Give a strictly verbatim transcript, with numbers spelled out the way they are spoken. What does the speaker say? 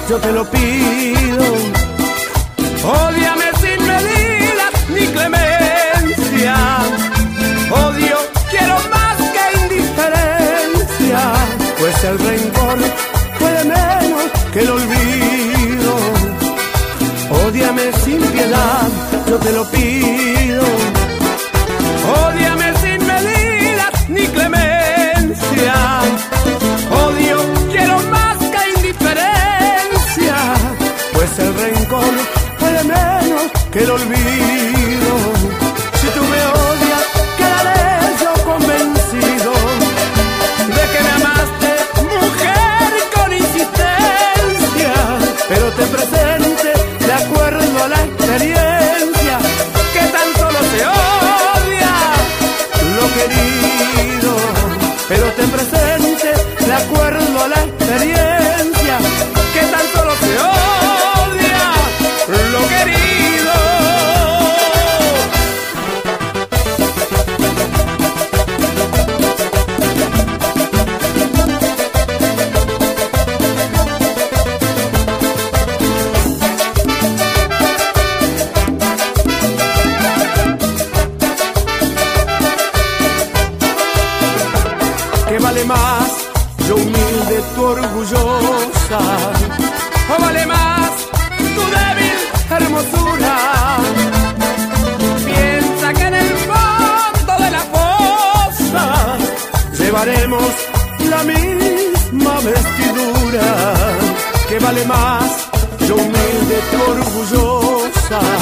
yo te lo pido. Ódiame sin medidas ni clemencia. Odio quiero más que indiferencia, pues el rencor puede menos que el olvido. Ódiame sin piedad, yo te lo pido. Ódiame sin medidas ni clemencia. Odio quiero más que indiferencia, pues el rencor puede menos que el olvido. Si tú me odias, quedaré yo convencido de que me amaste, mujer, con insistencia. Pero te presente de acuerdo a la experiencia, que tan solo se odia lo querido. Pero te presente de acuerdo a la experiencia, que tan solo se odia lo querido. ¿Qué vale más, yo humilde, tu orgullosa? ¿O vale más tu débil hermosura? Piensa que en el fondo de la fosa llevaremos la misma vestidura. ¿Qué vale más, yo humilde, tu orgullosa?